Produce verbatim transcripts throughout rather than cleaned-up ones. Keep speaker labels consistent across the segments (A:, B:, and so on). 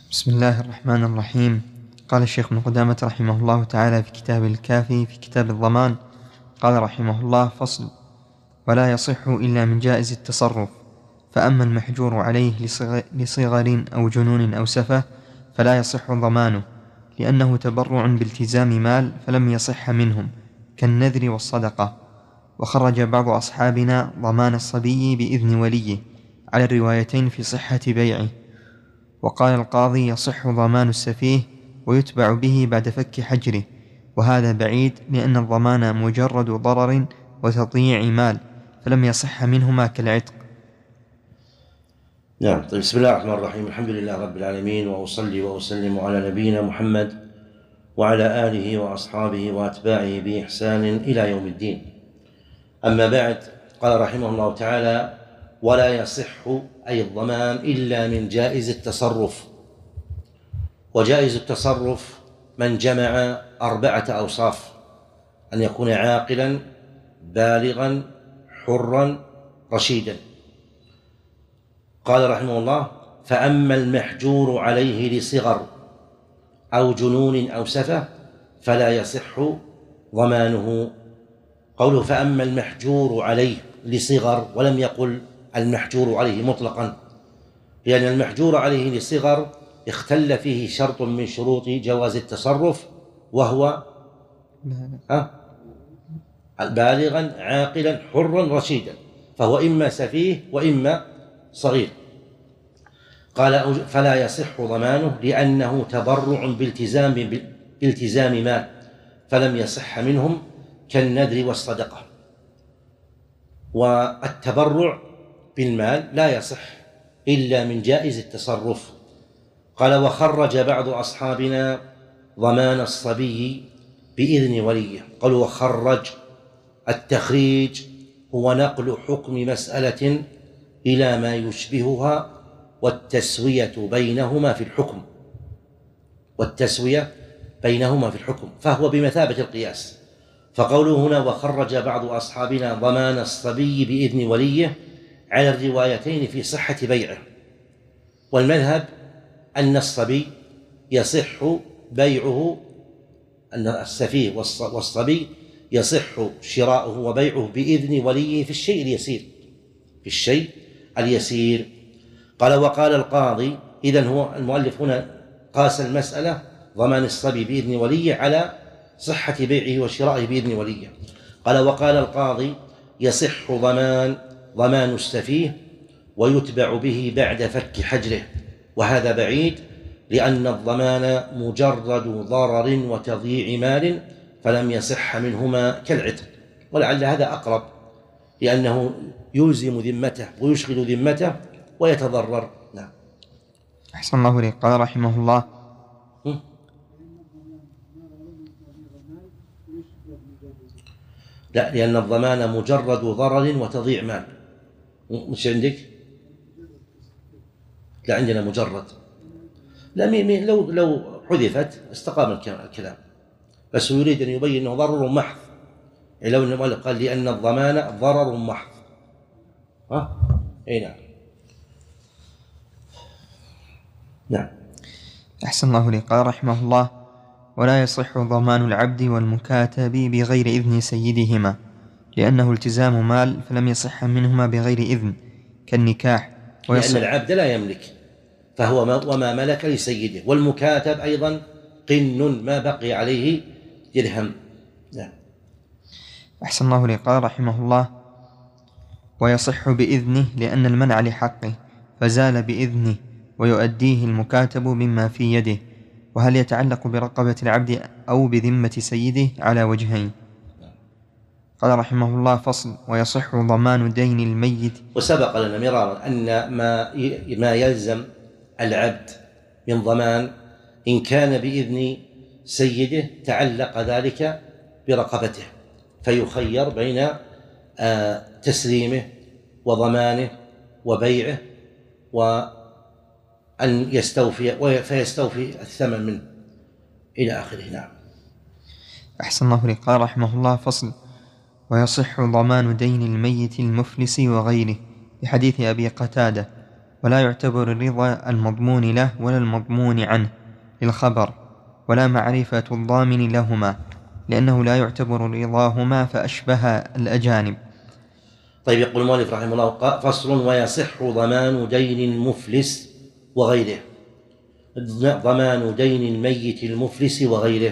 A: بسم الله الرحمن الرحيم. قال الشيخ ابن قدامة رحمه الله تعالى في كتاب الكافي في كتاب الضمان، قال رحمه الله: فصل: ولا يصح إلا من جائز التصرف، فأما المحجور عليه لصغر أو جنون أو سفة فلا يصح ضمانه، لأنه تبرع بالتزام مال فلم يصح منهم، كالنذر والصدقة. وخرج بعض أصحابنا ضمان الصبي بإذن وليه على الروايتين في صحة بيعه. وقال القاضي: يصح ضمان السفيه ويتبع به بعد فك حجره، وهذا بعيد، لأن الضمان مجرد ضرر وتضييع مال فلم يصح منهما كالعتق.
B: نعم. طيب، بسم الله الرحمن الرحيم. الحمد لله رب العالمين، وأصلي وأسلم على نبينا محمد وعلى آله وأصحابه وأتباعه بإحسان إلى يوم الدين. أما بعد، قال رحمه الله تعالى: ولا يصح أي الضمان إلا من جائز التصرف. وجائز التصرف من جمع أربعة أوصاف: أن يكون عاقلا بالغا حرا رشيدا. قال رحمه الله: فأما المحجور عليه لصغر أو جنون أو سفة فلا يصح ضمانه. قوله فأما المحجور عليه لصغر، ولم يقل المحجور عليه مطلقا، لأن المحجور عليه لصغر اختل فيه شرط من شروط جواز التصرف، وهو بالغا عاقلا حرا رشيدا، فهو إما سفيه وإما صغير. قال: فلا يصح ضمانه لأنه تبرع بالتزام بالتزام مال فلم يصح منهم، كالنذر والصدقة. والتبرع بالمال لا يصح إلا من جائز التصرف. قال: وخرج بعض أصحابنا ضمان الصبي بإذن وليه. قالوا: وخرج، التخريج هو نقل حكم مسألة إلى ما يشبهها والتسوية بينهما في الحكم والتسوية بينهما في الحكم فهو بمثابة القياس. فقوله هنا: وخرج بعض أصحابنا ضمان الصبي بإذن وليه على الروايتين في صحة بيعه. والمذهب أن الصبي يصح بيعه، أن السفيه والصبي يصح شراؤه وبيعه بإذن وليه في الشيء اليسير في الشيء اليسير. قال: وقال القاضي، إذن هو المؤلف هنا قاس المسألة ضمان الصبي بإذن وليه على صحة بيعه وشرائه بإذن وليه. قال: وقال القاضي: يصح ضمان ضمان السفيه ويتبع به بعد فك حجره، وهذا بعيد، لأن الضمان مجرد ضرر وتضييع مال فلم يصح منهما كالعتق. ولعل هذا أقرب، لأنه يلزم ذمته ويشغل ذمته ويتضرر. نعم.
A: أحسن الله إليك. قال رحمه الله:
B: لا، لأن الضمان مجرد ضرر وتضييع مال. مش عندك؟ لا، عندنا مجرد. لا، لو لو حذفت استقام الكلام، بس يريد أن يبين أنه ضرر محض. لو المؤلف قال لأن الضمان ضرر محض، ها؟ أي نعم. نعم.
A: أحسن الله إليك. قال رحمه الله: ولا يصح ضمان العبد والمكاتب بغير إذن سيدهما، لأنه التزام مال فلم يصح منهما بغير إذن، كالنكاح.
B: لأن العبد لا يملك، فهو ما وما ملك لسيده، والمكاتب أيضا قن ما بقي عليه درهم. نعم.
A: أحسن الله إليك. قال رحمه الله: ويصح بإذنه لأن المنع لحقه فزال بإذنه، ويؤديه المكاتب مما في يده. وهل يتعلق برقبة العبد أو بذمة سيده على وجهين. قال رحمه الله: فصل: ويصح ضمان دين الميت.
B: وسبق لنا مرارا أن ما ما يلزم العبد من ضمان إن كان بإذن سيده تعلق ذلك برقبته، فيخير بين تسليمه وضمانه وبيعه، وأن يستوفي فيستوفي الثمن منه إلى آخره. نعم.
A: أحسن الله إليك. قال رحمه الله: فصل: ويصح ضمان دين الميت المفلس وغيره، بحديث أبي قتادة: ولا يعتبر الرضا المضمون له ولا المضمون عنه للخبر، ولا معرفة الضامن لهما، لأنه لا يعتبر رضاهما فأشبه الأجانب.
B: طيب، يقول المؤلف رحمه الله: فصل: ويصح ضمان دين المفلس وغيره. ضمان دين الميت المفلس وغيره.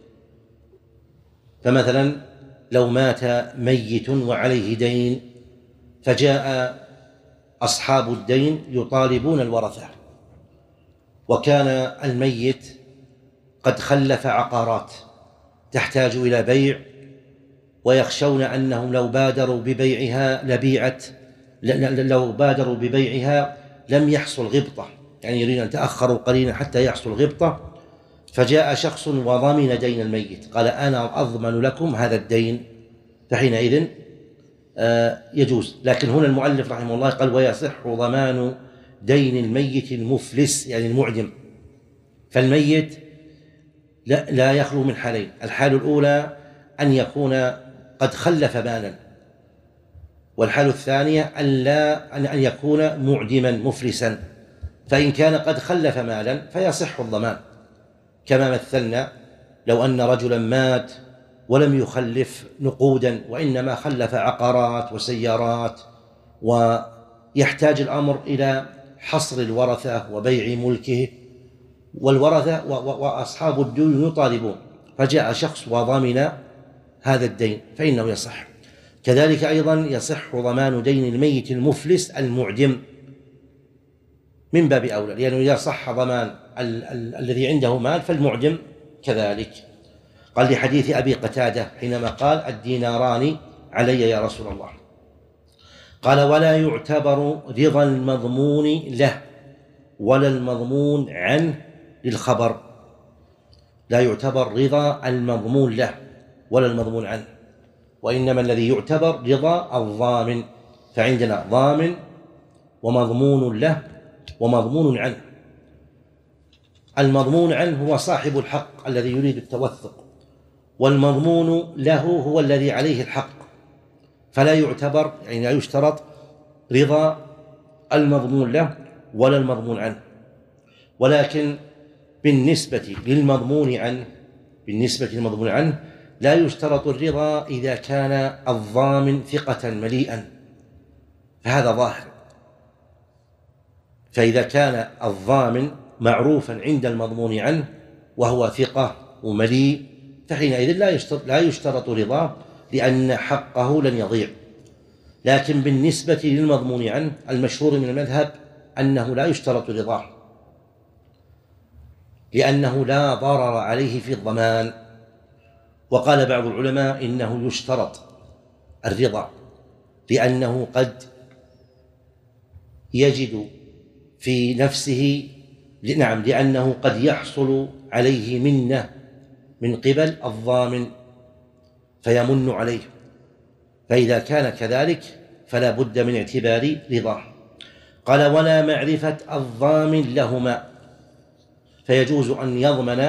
B: فمثلا لو مات ميت وعليه دين، فجاء أصحاب الدين يطالبون الورثة، وكان الميت قد خلف عقارات تحتاج إلى بيع، ويخشون أنهم لو بادروا ببيعها لبيعت لو بادروا ببيعها لم يحصل غبطة، يعني يريد أن تأخروا قليلا حتى يحصل غبطة. فجاء شخص وضمن دين الميت، قال: أنا أضمن لكم هذا الدين، فحينئذ يجوز. لكن هنا المؤلف رحمه الله قال: ويصح ضمان دين الميت المفلس، يعني المعدم. فالميت لا, لا يخلو من حالين: الحال الأولى أن يكون قد خلف مالا، والحال الثانية أن, لا أن يكون معدما مفلسا. فإن كان قد خلف مالا فيصح الضمان، كما مثلنا لو أن رجلا مات ولم يخلف نقودا، وإنما خلف عقارات وسيارات، ويحتاج الأمر إلى حصر الورثة وبيع ملكه، والورثة وأصحاب الدين يطالبون، فجاء شخص وضمن هذا الدين فإنه يصح. كذلك أيضا يصح ضمان دين الميت المفلس المعدم من باب أولى، لأنه إذا صح ضمان ال- ال- الذي عنده مال فالمعدم كذلك. قال لحديث أبي قتادة حينما قال: الديناران علي يا رسول الله. قال: ولا يعتبر رضا المضمون له ولا المضمون عنه للخبر. لا يعتبر رضا المضمون له ولا المضمون عنه، وإنما الذي يعتبر رضا الضامن. فعندنا ضامن ومضمون له ومضمون عنه. المضمون عنه هو صاحب الحق الذي يريد التوثق، والمضمون له هو الذي عليه الحق، فلا يعتبر، يعني لا يشترط رضا المضمون له ولا المضمون عنه. ولكن بالنسبة للمضمون عنه بالنسبة للمضمون عنه لا يشترط الرضا إذا كان الضامن ثقة مليئا، فهذا ظاهر. فإذا كان الضامن معروفا عند المضمون عنه وهو ثقة ومليء، فحينئذ لا يشترط, لا يشترط رضاه، لأن حقه لن يضيع. لكن بالنسبة للمضمون عنه المشهور من المذهب أنه لا يشترط رضاه، لأنه لا ضرر عليه في الضمان. وقال بعض العلماء إنه يشترط الرضا، لأنه قد يجد في نفسه نعم لأنه قد يحصل عليه منة من قبل الضامن فيمن عليه، فإذا كان كذلك فلا بد من اعتبار رضاه. قال: ولا معرفة الضامن لهما، فيجوز أن يضمن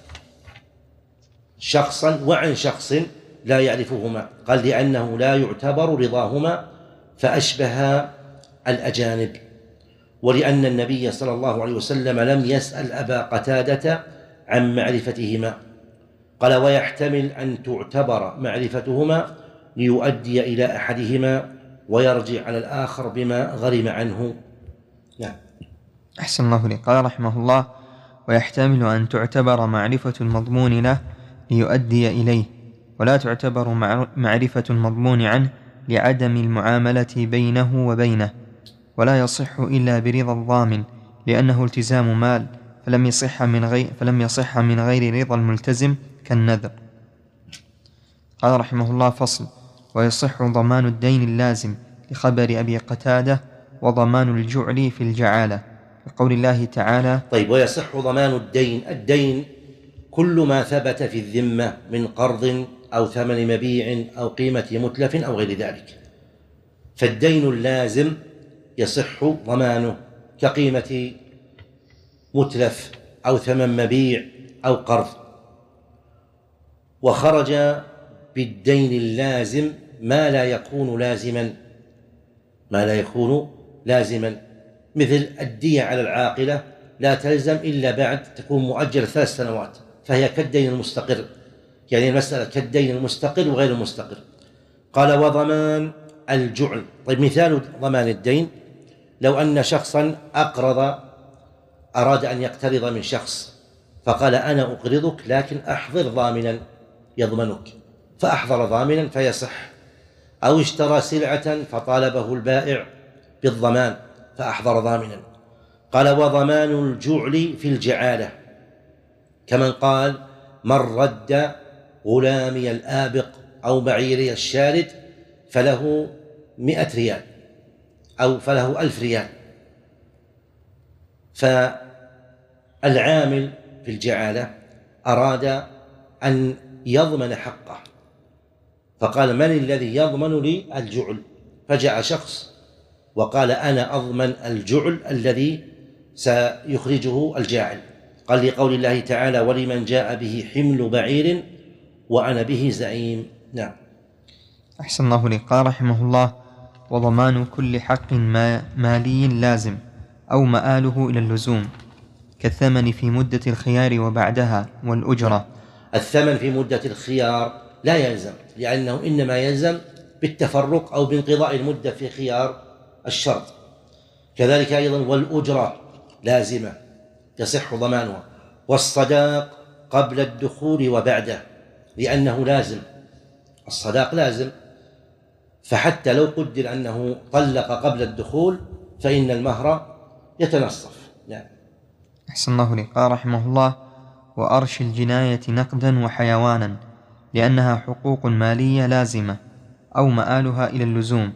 B: شخصا وعن شخص لا يعرفهما. قال: لأنه لا يعتبر رضاهما فأشبه الأجانب، ولأن النبي صلى الله عليه وسلم لم يسأل أبا قتادة عن معرفتهما. قال: ويحتمل أن تعتبر معرفتهما ليؤدي إلى أحدهما ويرجع على الآخر بما غرم عنه. نعم.
A: أحسن الله لي. قال رحمه الله: ويحتمل أن تعتبر معرفة المضمون له ليؤدي إليه، ولا تعتبر معرفة المضمون عنه لعدم المعاملة بينه وبينه، ولا يصح إلا برضا الضامن، لأنه التزام مال، فلم يصح من غير, فلم يصح من غير رضا الملتزم كالنذر. قال رحمه الله: فصل: ويصح ضمان الدين اللازم لخبر أبي قتادة، وضمان الجعل في الجعالة، لقول الله تعالى:
B: طيب، ويصح ضمان الدين. الدين كل ما ثبت في الذمة من قرض أو ثمن مبيع أو قيمة متلف أو غير ذلك، فالدين اللازم يصح ضمانه كقيمة متلف أو ثمن مبيع أو قرض. وخرج بالدين اللازم ما لا يكون لازما ما لا يكون لازما مثل الدية على العاقلة لا تلزم إلا بعد تكون مؤجلة ثلاث سنوات، فهي كالدين المستقر، يعني المسألة كالدين المستقر وغير المستقر. قال وضمان الجعل. طيب مثال ضمان الدين: لو أن شخصا أقرض أراد أن يقترض من شخص فقال أنا أقرضك لكن أحضر ضامنا يضمنك، فأحضر ضامنا فيصح. أو اشترى سلعة فطالبه البائع بالضمان فأحضر ضامنا. قال وضمان الجعل في الجعالة كمن قال من رد غلامي الآبق أو بعيري الشارد فله مئة ريال أو فله ألف ريال. فالعامل في الجعالة أراد أن يضمن حقه فقال من الذي يضمن لي الجعل؟ فجاء شخص وقال أنا أضمن الجعل الذي سيخرجه الجاعل. قال لقول الله تعالى ولمن جاء به حمل بعير وأنا به زعيم. نعم.
A: أحسن الله لك. قال رحمه الله وضمان كل حق ما مالي لازم أو مآله إلى اللزوم كالثمن في مدة الخيار وبعدها والأجرة.
B: الثمن في مدة الخيار لا يلزم، لأنه إنما يلزم بالتفرق أو بانقضاء المدة في خيار الشرط. كذلك أيضا والأجرة لازمة يصح ضمانها، والصداق قبل الدخول وبعده لأنه لازم، الصداق لازم، فحتى لو قدر أنه طلق قبل الدخول فإن المهر يتنصف. نعم.
A: أحسن الله لك. قال رحمه الله وأرش الجناية نقدا وحيوانا لأنها حقوق مالية لازمة أو مآلها إلى اللزوم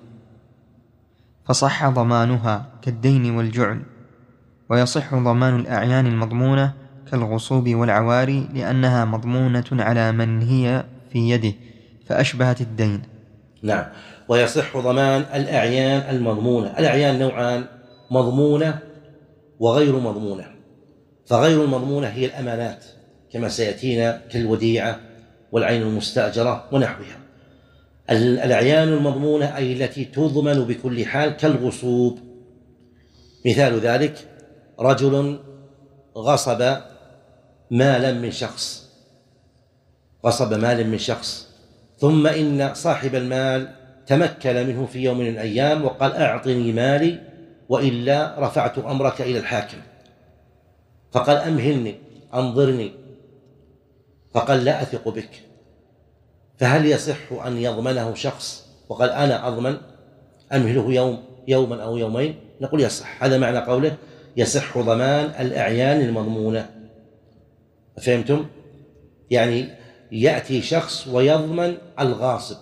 A: فصح ضمانها كالدين والجعل، ويصح ضمان الأعيان المضمونة كالغصوب والعواري لأنها مضمونة على من هي في يده فأشبهت الدين.
B: نعم. ويصح ضمان الأعيان المضمونة. الأعيان نوعان: مضمونة وغير مضمونة. فغير المضمونة هي الأمانات كما سيأتينا كالوديعة والعين المستأجرة ونحوها. الأعيان المضمونة أي التي تضمن بكل حال كالغصوب. مثال ذلك رجل غصب مالا من شخص غصب مالا من شخص ثم إن صاحب المال تمكن منه في يوم من الأيام وقال أعطني مالي وإلا رفعت أمرك إلى الحاكم، فقال أمهلني أنظرني، فقال لا أثق بك، فهل يصح أن يضمنه شخص وقال أنا أضمن أمهله يوم يوما أو يومين؟ نقول يصح. هذا معنى قوله يصح ضمان الأعيان المضمونة. فهمتم؟ يعني يأتي شخص ويضمن الغاصب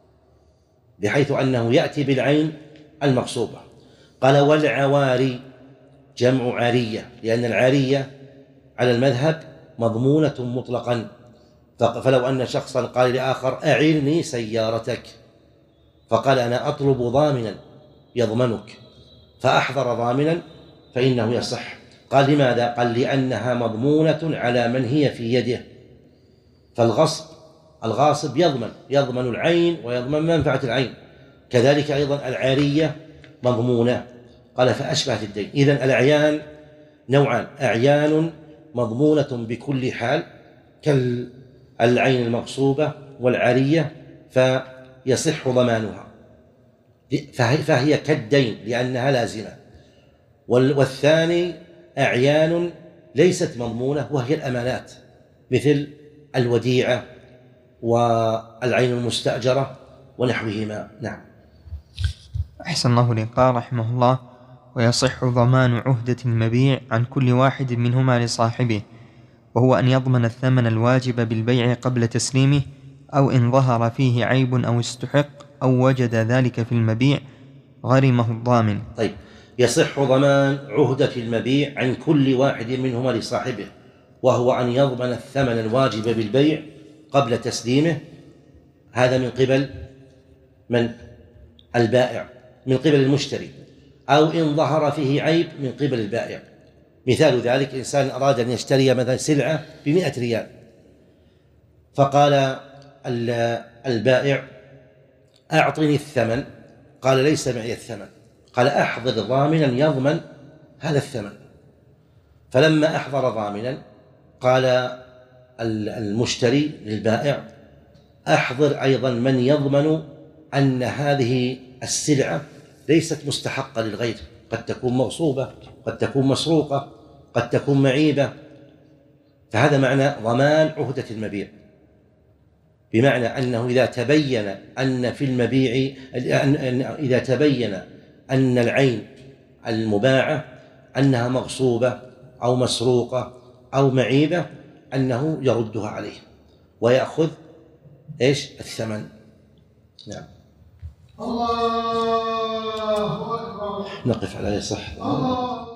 B: بحيث أنه يأتي بالعين المغصوبة. قال والعواري جمع عارية، لأن العارية على المذهب مضمونة مطلقا. فلو أن شخصا قال لآخر أعرني سيارتك فقال أنا أطلب ضامنا يضمنك فأحضر ضامنا فإنه يصح. قال لماذا؟ قال لأنها مضمونة على من هي في يده. فالغصب الغاصب يضمن يضمن العين ويضمن منفعة العين، كذلك أيضا العارية مضمونة. قال فأشبهت الدين. إذن الأعيان نوعان: أعيان مضمونة بكل حال كالعين المغصوبة والعارية فيصح ضمانها فهي كالدين لأنها لازمة. والثاني أعيان ليست مضمونة وهي الأمانات مثل الوديعة والعين المستأجرة ونحوهما. نعم.
A: أحسن الله لك. قال رحمه الله ويصح ضمان عهدة المبيع عن كل واحد منهما لصاحبه، وهو أن يضمن الثمن الواجب بالبيع قبل تسليمه، أو إن ظهر فيه عيب أو استحق أو وجد ذلك في المبيع غرمه الضامن.
B: طيب، يصح ضمان عهدة المبيع عن كل واحد منهما لصاحبه، وهو أن يضمن الثمن الواجب بالبيع قبل تسليمه. هذا من قبل من؟ البائع، من قبل المشتري، أو إن ظهر فيه عيب من قبل البائع. مثال ذلك إنسان أراد أن يشتري مثلا سلعة بمئة ريال فقال البائع أعطني الثمن، قال ليس معي الثمن، قال أحضر ضامنا يضمن هذا الثمن. فلما أحضر ضامنا قال المشتري للبائع: أحضر أيضا من يضمن أن هذه السلعة ليست مستحقة للغير، قد تكون مغصوبة، قد تكون مسروقة، قد تكون معيبة. فهذا معنى ضمان عهدة المبيع، بمعنى أنه إذا تبين أن في المبيع إذا تبين أن العين المباعة أنها مغصوبة أو مسروقة أو معيبة أنه يردها عليه ويأخذ إيش؟ الثمن. نعم.
C: الله أكبر.
B: نقف على يصح.